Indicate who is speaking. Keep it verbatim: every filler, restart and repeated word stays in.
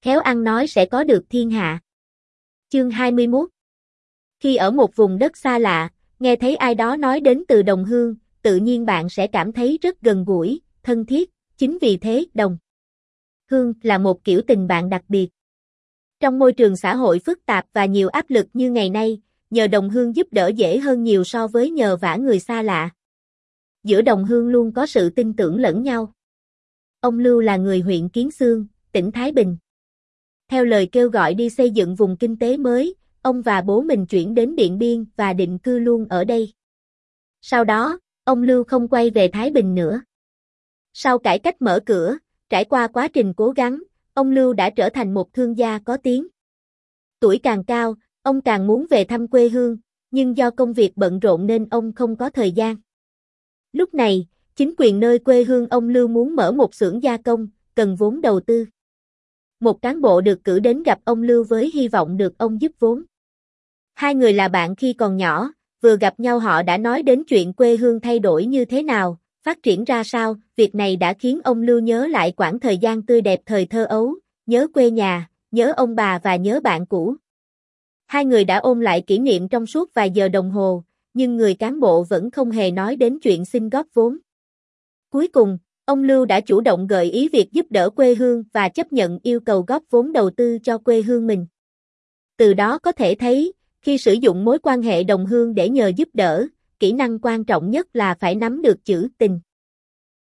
Speaker 1: khéo ăn nói sẽ có được thiên hạ. Chương hai mươi mốt. Khi ở một vùng đất xa lạ, nghe thấy ai đó nói đến từ đồng hương, tự nhiên bạn sẽ cảm thấy rất gần gũi, thân thiết, chính vì thế đồng hương là một kiểu tình bạn đặc biệt. Trong môi trường xã hội phức tạp và nhiều áp lực như ngày nay, nhờ đồng hương giúp đỡ dễ hơn nhiều so với nhờ vả người xa lạ. Giữa đồng hương luôn có sự tin tưởng lẫn nhau. Ông Lưu là người huyện Kiến Xương, tỉnh Thái Bình. Theo lời kêu gọi đi xây dựng vùng kinh tế mới, ông và bố mình chuyển đến Điện Biên và định cư luôn ở đây. Sau đó, ông Lưu không quay về Thái Bình nữa. Sau cải cách mở cửa, trải qua quá trình cố gắng, ông Lưu đã trở thành một thương gia có tiếng. Tuổi càng cao, ông càng muốn về thăm quê hương, nhưng do công việc bận rộn nên ông không có thời gian. Lúc này, chính quyền nơi quê hương ông Lưu muốn mở một xưởng gia công, cần vốn đầu tư. Một cán bộ được cử đến gặp ông Lưu với hy vọng được ông giúp vốn. Hai người là bạn khi còn nhỏ, vừa gặp nhau họ đã nói đến chuyện quê hương thay đổi như thế nào, phát triển ra sao, việc này đã khiến ông Lưu nhớ lại quãng thời gian tươi đẹp thời thơ ấu, nhớ quê nhà, nhớ ông bà và nhớ bạn cũ. Hai người đã ôn lại kỷ niệm trong suốt vài giờ đồng hồ, nhưng người cán bộ vẫn không hề nói đến chuyện xin góp vốn. Cuối cùng, ông Lưu đã chủ động gợi ý việc giúp đỡ quê hương và chấp nhận yêu cầu góp vốn đầu tư cho quê hương mình. Từ đó có thể thấy, khi sử dụng mối quan hệ đồng hương để nhờ giúp đỡ, kỹ năng quan trọng nhất là phải nắm được chữ tình.